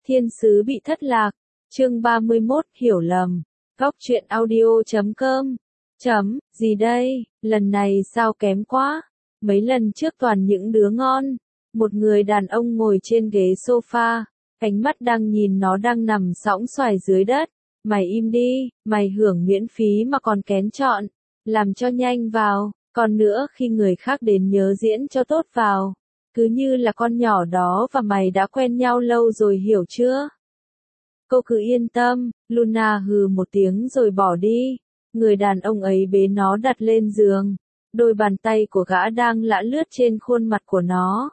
Thiên sứ bị thất lạc. Chương 31, hiểu lầm. Góc truyện audio.com. Gì đây, lần này sao kém quá. Mấy lần trước toàn những đứa ngon. Một người đàn ông ngồi trên ghế sofa, ánh mắt đang nhìn nó đang nằm sõng xoài dưới đất. Mày im đi, mày hưởng miễn phí mà còn kén chọn. Làm cho nhanh vào, còn nữa khi người khác đến nhớ diễn cho tốt vào. Cứ như là con nhỏ đó và mày đã quen nhau lâu rồi, hiểu chưa? Cô cứ yên tâm. Luna hừ một tiếng rồi bỏ đi. Người đàn ông ấy bế nó đặt lên giường. Đôi bàn tay của gã đang lả lướt trên khuôn mặt của nó.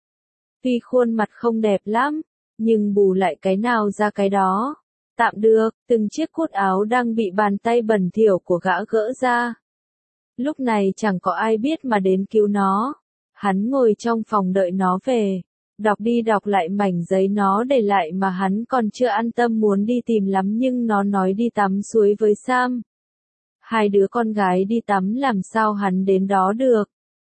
Tuy khuôn mặt không đẹp lắm, nhưng bù lại cái nào ra cái đó. Tạm được, từng chiếc cúc áo đang bị bàn tay bẩn thỉu của gã gỡ ra. Lúc này chẳng có ai biết mà đến cứu nó. Hắn ngồi trong phòng đợi nó về. Đọc đi đọc lại mảnh giấy nó để lại mà hắn còn chưa an tâm muốn đi tìm lắm, nhưng nó nói đi tắm suối với Sam. Hai đứa con gái đi tắm làm sao hắn đến đó được.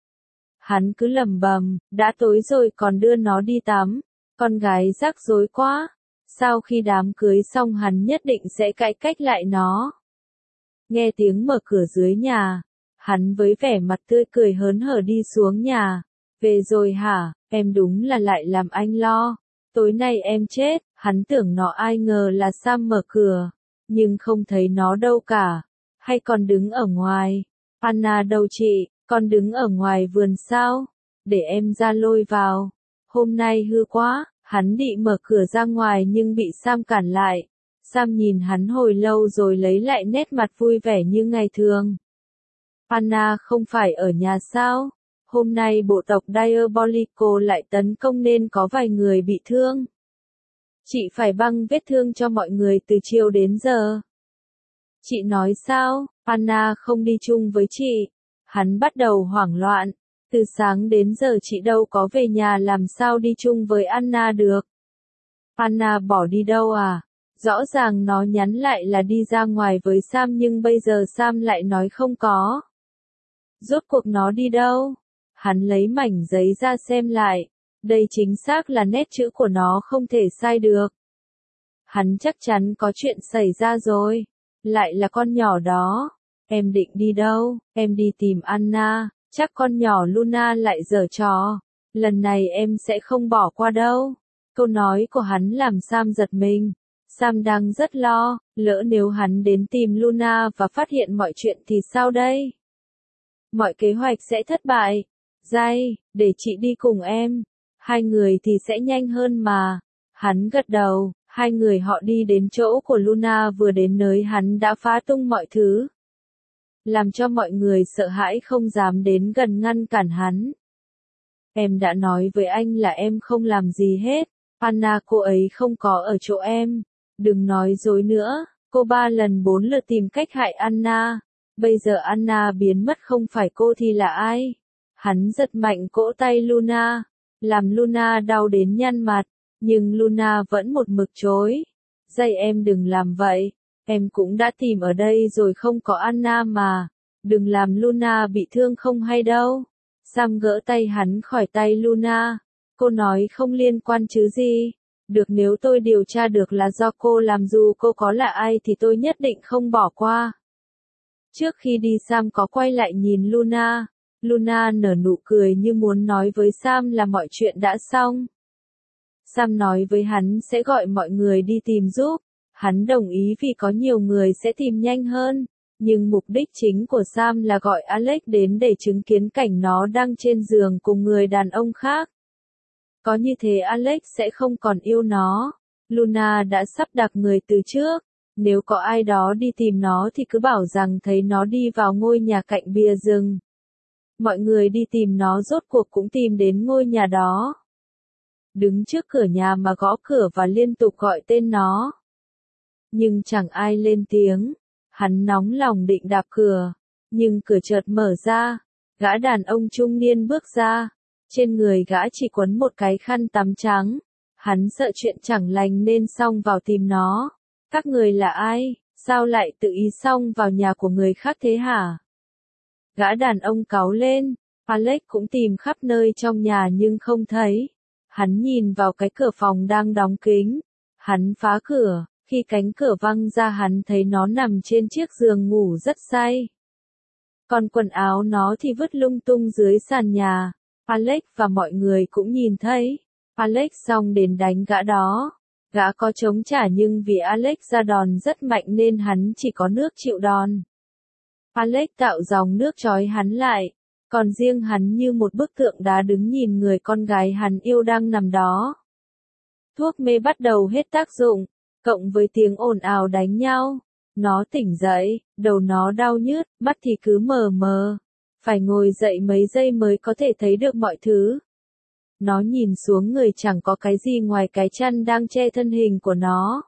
Hắn cứ lẩm bẩm, đã tối rồi còn đưa nó đi tắm. Con gái rắc rối quá. Sau khi đám cưới xong hắn nhất định sẽ cãi cách lại nó. Nghe tiếng mở cửa dưới nhà. Hắn với vẻ mặt tươi cười hớn hở đi xuống nhà. Về rồi hả, em đúng là lại làm anh lo. Tối nay em chết. Hắn tưởng nó, ai ngờ là Sam mở cửa. Nhưng không thấy nó đâu cả. Hay còn đứng ở ngoài. Anna đâu chị, con đứng ở ngoài vườn sao? Để em ra lôi vào. Hôm nay hư quá. Hắn định mở cửa ra ngoài nhưng bị Sam cản lại. Sam nhìn hắn hồi lâu rồi lấy lại nét mặt vui vẻ như ngày thường. Anna không phải ở nhà sao? Hôm nay bộ tộc Diabolico lại tấn công nên có vài người bị thương. Chị phải băng vết thương cho mọi người từ chiều đến giờ. Chị nói sao? Anna không đi chung với chị. Hắn bắt đầu hoảng loạn. Từ sáng đến giờ chị đâu có về nhà, làm sao đi chung với Anna được. Anna bỏ đi đâu à? Rõ ràng nó nhắn lại là đi ra ngoài với Sam nhưng bây giờ Sam lại nói không có. Rốt cuộc nó đi đâu? Hắn lấy mảnh giấy ra xem lại. Đây chính xác là nét chữ của nó, không thể sai được. Hắn chắc chắn có chuyện xảy ra rồi. Lại là con nhỏ đó. Em định đi đâu? Em đi tìm Anna. Chắc con nhỏ Luna lại giở trò. Lần này em sẽ không bỏ qua đâu. Câu nói của hắn làm Sam giật mình. Sam đang rất lo, lỡ nếu hắn đến tìm Luna và phát hiện mọi chuyện thì sao đây? Mọi kế hoạch sẽ thất bại. Dai, để chị đi cùng em. Hai người thì sẽ nhanh hơn mà. Hắn gật đầu, hai người họ đi đến chỗ của Luna, vừa đến nơi hắn đã phá tung mọi thứ. Làm cho mọi người sợ hãi không dám đến gần ngăn cản hắn. Em đã nói với anh là em không làm gì hết. Anna cô ấy không có ở chỗ em. Đừng nói dối nữa. Cô 3 lần 4 lượt tìm cách hại Anna. Bây giờ Anna biến mất, không phải cô thì là ai? Hắn giật mạnh cỗ tay Luna. Làm Luna đau đến nhăn mặt. Nhưng Luna vẫn một mực chối. Dạy em đừng làm vậy. Em cũng đã tìm ở đây rồi, không có Anna mà. Đừng làm Luna bị thương không hay đâu. Sam gỡ tay hắn khỏi tay Luna. Cô nói không liên quan chứ gì. Được, nếu tôi điều tra được là do cô làm, dù cô có là ai thì tôi nhất định không bỏ qua. Trước khi đi Sam có quay lại nhìn Luna. Luna nở nụ cười như muốn nói với Sam là mọi chuyện đã xong. Sam nói với hắn sẽ gọi mọi người đi tìm giúp. Hắn đồng ý vì có nhiều người sẽ tìm nhanh hơn. Nhưng mục đích chính của Sam là gọi Alex đến để chứng kiến cảnh nó đang trên giường cùng người đàn ông khác. Có như thế Alex sẽ không còn yêu nó. Luna đã sắp đặt người từ trước. Nếu có ai đó đi tìm nó thì cứ bảo rằng thấy nó đi vào ngôi nhà cạnh bìa rừng. Mọi người đi tìm nó rốt cuộc cũng tìm đến ngôi nhà đó. Đứng trước cửa nhà mà gõ cửa và liên tục gọi tên nó. Nhưng chẳng ai lên tiếng. Hắn nóng lòng định đạp cửa. Nhưng cửa chợt mở ra. Gã đàn ông trung niên bước ra. Trên người gã chỉ quấn một cái khăn tắm trắng. Hắn sợ chuyện chẳng lành nên xông vào tìm nó. Các người là ai? Sao lại tự ý xông vào nhà của người khác thế hả? Gã đàn ông cáu lên. Alex cũng tìm khắp nơi trong nhà nhưng không thấy. Hắn nhìn vào cái cửa phòng đang đóng kín. Hắn phá cửa, khi cánh cửa văng ra hắn thấy nó nằm trên chiếc giường ngủ rất say. Còn quần áo nó thì vứt lung tung dưới sàn nhà. Alex và mọi người cũng nhìn thấy. Alex xông đến đánh gã đó. Gã có chống trả nhưng vì Alex ra đòn rất mạnh nên hắn chỉ có nước chịu đòn. Alex tạo dòng nước trói hắn lại. Còn riêng hắn như một bức tượng đá đứng nhìn người con gái hắn yêu đang nằm đó. Thuốc mê bắt đầu hết tác dụng, cộng với tiếng ồn ào đánh nhau. Nó tỉnh dậy, đầu nó đau nhức, mắt thì cứ mờ mờ. Phải ngồi dậy mấy giây mới có thể thấy được mọi thứ. Nó nhìn xuống người chẳng có cái gì ngoài cái chăn đang che thân hình của nó.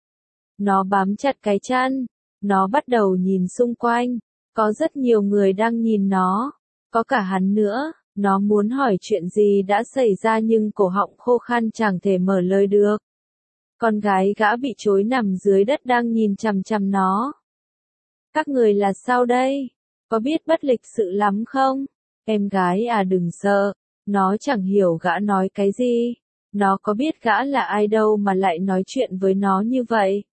Nó bám chặt cái chăn. Nó bắt đầu nhìn xung quanh. Có rất nhiều người đang nhìn nó. Có cả hắn nữa. Nó muốn hỏi chuyện gì đã xảy ra nhưng cổ họng khô khan chẳng thể mở lời được. Con gái gã bị trối nằm dưới đất đang nhìn chằm chằm nó. Các người là sao đây? Có biết bất lịch sự lắm không? Em gái à, đừng sợ. Nó chẳng hiểu gã nói cái gì. Nó có biết gã là ai đâu mà lại nói chuyện với nó như vậy.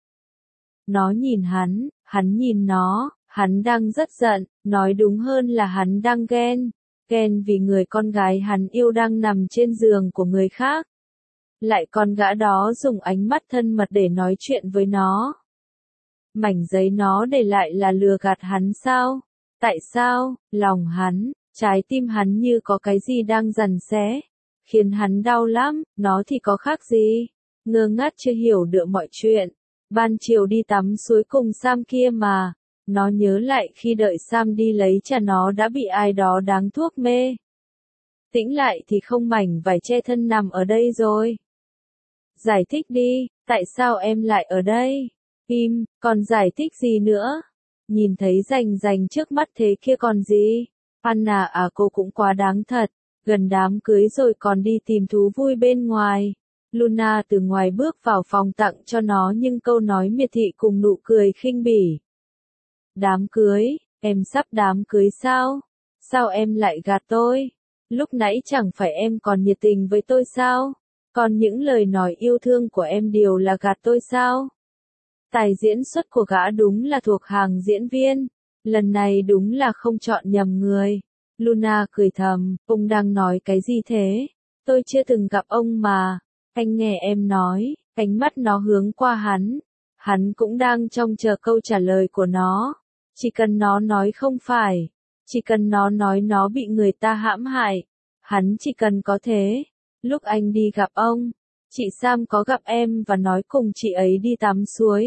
Nó nhìn hắn nhìn nó, hắn đang rất giận, nói đúng hơn là hắn đang ghen. Ghen vì người con gái hắn yêu đang nằm trên giường của người khác. Lại còn gã đó dùng ánh mắt thân mật để nói chuyện với nó. Mảnh giấy nó để lại là lừa gạt hắn sao? Tại sao? Lòng hắn, trái tim hắn như có cái gì đang giằng xé, khiến hắn đau lắm. Nó thì có khác gì? Ngơ ngác chưa hiểu được mọi chuyện. Ban chiều đi tắm suối cùng Sam kia mà. Nó nhớ lại khi đợi Sam đi lấy trà nó đã bị ai đó đáng thuốc mê. Tĩnh lại thì không mảnh vải che thân nằm ở đây rồi. Giải thích đi, tại sao em lại ở đây? Im, còn giải thích gì nữa? Nhìn thấy rành trước mắt thế kia còn gì? Anna à, cô cũng quá đáng thật. Gần đám cưới rồi còn đi tìm thú vui bên ngoài. Luna từ ngoài bước vào phòng tặng cho nó nhưng câu nói miệt thị cùng nụ cười khinh bỉ. Đám cưới, em sắp đám cưới sao? Sao em lại gạt tôi? Lúc nãy chẳng phải em còn nhiệt tình với tôi sao? Còn những lời nói yêu thương của em đều là gạt tôi sao? Tài diễn xuất của gã đúng là thuộc hàng diễn viên. Lần này đúng là không chọn nhầm người. Luna cười thầm, ông đang nói cái gì thế? Tôi chưa từng gặp ông mà. Anh nghe em nói, ánh mắt nó hướng qua hắn. Hắn cũng đang trông chờ câu trả lời của nó. Chỉ cần nó nói không phải. Chỉ cần nó nói nó bị người ta hãm hại. Hắn chỉ cần có thế. Lúc anh đi gặp ông, chị Sam có gặp em và nói cùng chị ấy đi tắm suối.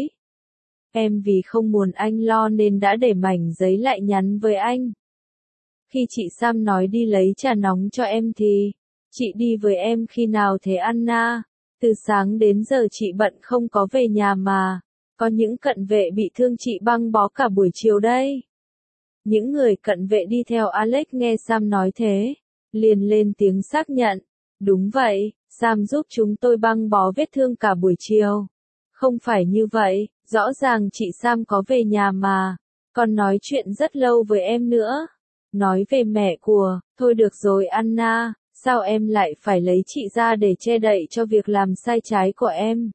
Em vì không muốn anh lo nên đã để mảnh giấy lại nhắn với anh. Khi chị Sam nói đi lấy trà nóng cho em thì, chị đi với em khi nào thế Anna? Từ sáng đến giờ chị bận không có về nhà mà. Có những cận vệ bị thương chị băng bó cả buổi chiều đây. Những người cận vệ đi theo Alex nghe Sam nói thế, liền lên tiếng xác nhận. Đúng vậy, Sam giúp chúng tôi băng bó vết thương cả buổi chiều. Không phải như vậy, rõ ràng chị Sam có về nhà mà. Còn nói chuyện rất lâu với em nữa. Nói về mẹ của, thôi được rồi Anna, sao em lại phải lấy chị ra để che đậy cho việc làm sai trái của em?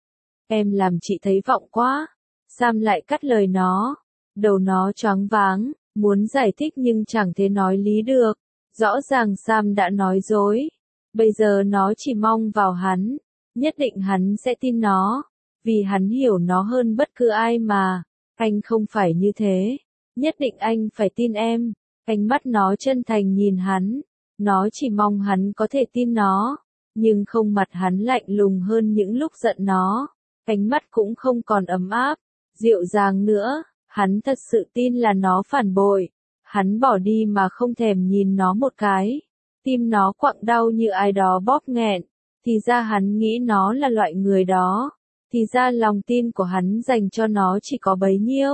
Em làm chị thấy vọng quá. Sam lại cắt lời nó. Đầu nó choáng váng, muốn giải thích nhưng chẳng thể nói lý được. Rõ ràng Sam đã nói dối. Bây giờ nó chỉ mong vào hắn. Nhất định hắn sẽ tin nó. Vì hắn hiểu nó hơn bất cứ ai mà. Anh không phải như thế. Nhất định anh phải tin em. Ánh mắt nó chân thành nhìn hắn. Nó chỉ mong hắn có thể tin nó. Nhưng không, mặt hắn lạnh lùng hơn những lúc giận nó. Ánh mắt cũng không còn ấm áp, dịu dàng nữa. Hắn thật sự tin là nó phản bội. Hắn bỏ đi mà không thèm nhìn nó một cái. Tim nó quặn đau như ai đó bóp nghẹn. Thì ra hắn nghĩ nó là loại người đó. Thì ra lòng tin của hắn dành cho nó chỉ có bấy nhiêu.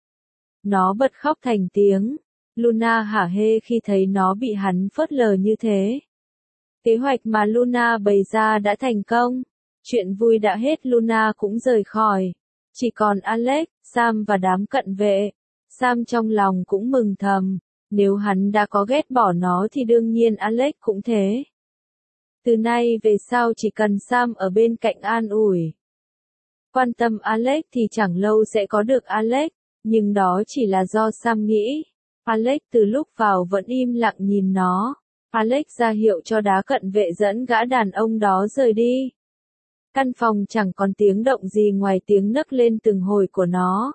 Nó bật khóc thành tiếng. Luna hả hê khi thấy nó bị hắn phớt lờ như thế. Kế hoạch mà Luna bày ra đã thành công. Chuyện vui đã hết, Luna cũng rời khỏi. Chỉ còn Alex, Sam và đám cận vệ. Sam trong lòng cũng mừng thầm. Nếu hắn đã có ghét bỏ nó thì đương nhiên Alex cũng thế. Từ nay về sau chỉ cần Sam ở bên cạnh an ủi. Quan tâm Alex thì chẳng lâu sẽ có được Alex, nhưng đó chỉ là do Sam nghĩ. Alex từ lúc vào vẫn im lặng nhìn nó. Alex ra hiệu cho đá cận vệ dẫn gã đàn ông đó rời đi. Căn phòng chẳng còn tiếng động gì ngoài tiếng nấc lên từng hồi của nó.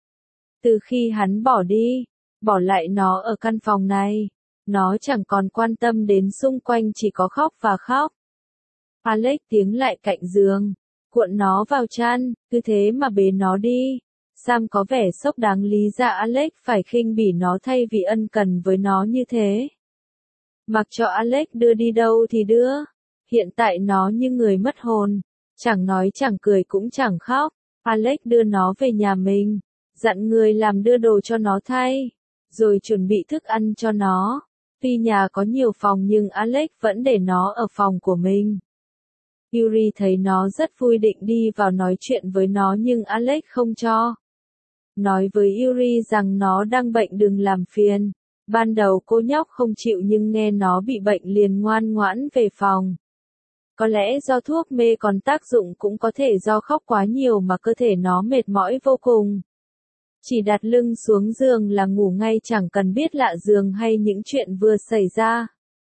Từ khi hắn bỏ đi, bỏ lại nó ở căn phòng này, nó chẳng còn quan tâm đến xung quanh, chỉ có khóc và khóc. Alex tiến lại cạnh giường, cuộn nó vào chăn, cứ thế mà bế nó đi. Sam có vẻ sốc, đáng lý ra Alex phải khinh bỉ nó thay vì ân cần với nó như thế. Mặc cho Alex đưa đi đâu thì đưa. Hiện tại nó như người mất hồn, chẳng nói chẳng cười cũng chẳng khóc. Alex đưa nó về nhà mình, dặn người làm đưa đồ cho nó thay, rồi chuẩn bị thức ăn cho nó. Tuy nhà có nhiều phòng nhưng Alex vẫn để nó ở phòng của mình. Yuri thấy nó rất vui, định đi vào nói chuyện với nó nhưng Alex không cho. Nói với Yuri rằng nó đang bệnh đừng làm phiền. Ban đầu cô nhóc không chịu nhưng nghe nó bị bệnh liền ngoan ngoãn về phòng. Có lẽ do thuốc mê còn tác dụng, cũng có thể do khóc quá nhiều mà cơ thể nó mệt mỏi vô cùng. Chỉ đặt lưng xuống giường là ngủ ngay, chẳng cần biết lạ giường hay những chuyện vừa xảy ra.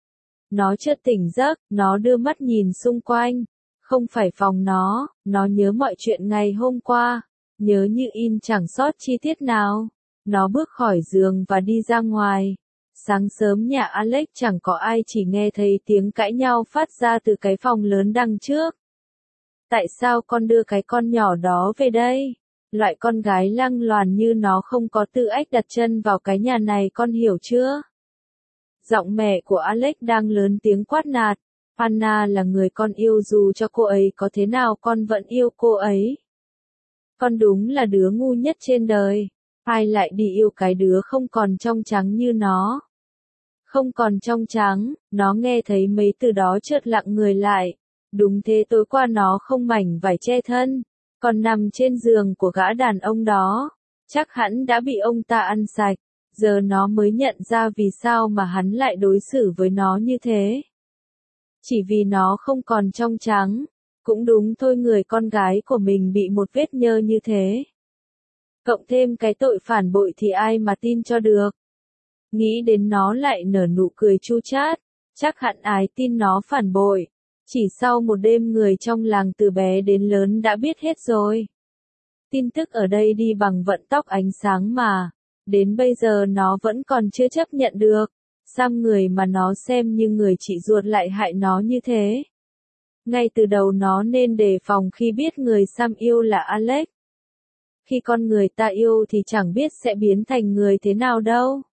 Nó chợt tỉnh giấc, nó đưa mắt nhìn xung quanh. Không phải phòng nó nhớ mọi chuyện ngày hôm qua, nhớ như in chẳng sót chi tiết nào. Nó bước khỏi giường và đi ra ngoài. Sáng sớm nhà Alex chẳng có ai, chỉ nghe thấy tiếng cãi nhau phát ra từ cái phòng lớn đằng trước. Tại sao con đưa cái con nhỏ đó về đây? Loại con gái lăng loàn như nó không có tư cách đặt chân vào cái nhà này, con hiểu chưa? Giọng mẹ của Alex đang lớn tiếng quát nạt. Anna là người con yêu, dù cho cô ấy có thế nào con vẫn yêu cô ấy. Con đúng là đứa ngu nhất trên đời. Ai lại đi yêu cái đứa không còn trong trắng như nó? Không còn trong trắng, nó nghe thấy mấy từ đó chợt lặng người lại. Đúng thế, tối qua nó không mảnh vải che thân, còn nằm trên giường của gã đàn ông đó. Chắc hắn đã bị ông ta ăn sạch. Giờ nó mới nhận ra vì sao mà hắn lại đối xử với nó như thế. Chỉ vì nó không còn trong trắng. Cũng đúng thôi, người con gái của mình bị một vết nhơ như thế, cộng thêm cái tội phản bội thì ai mà tin cho được. Nghĩ đến nó lại nở nụ cười chua chát. Chắc hẳn ai tin nó phản bội. Chỉ sau một đêm, người trong làng từ bé đến lớn đã biết hết rồi. Tin tức ở đây đi bằng vận tốc ánh sáng mà. Đến bây giờ nó vẫn còn chưa chấp nhận được. Sam, người mà nó xem như người chị ruột, lại hại nó như thế. Ngay từ đầu nó nên đề phòng khi biết người Sam yêu là Alex. Khi con người ta yêu thì chẳng biết sẽ biến thành người thế nào đâu.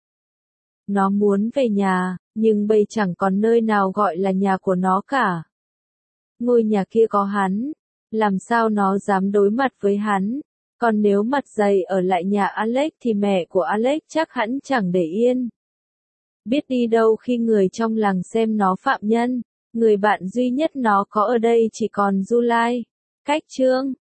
Nó muốn về nhà, nhưng bây chẳng còn nơi nào gọi là nhà của nó cả. Ngôi nhà kia có hắn, làm sao nó dám đối mặt với hắn? Còn nếu mặt dày ở lại nhà Alex thì mẹ của Alex chắc hẳn chẳng để yên. Biết đi đâu khi người trong làng xem nó phạm nhân. Người bạn duy nhất nó có ở đây chỉ còn July. Cách chương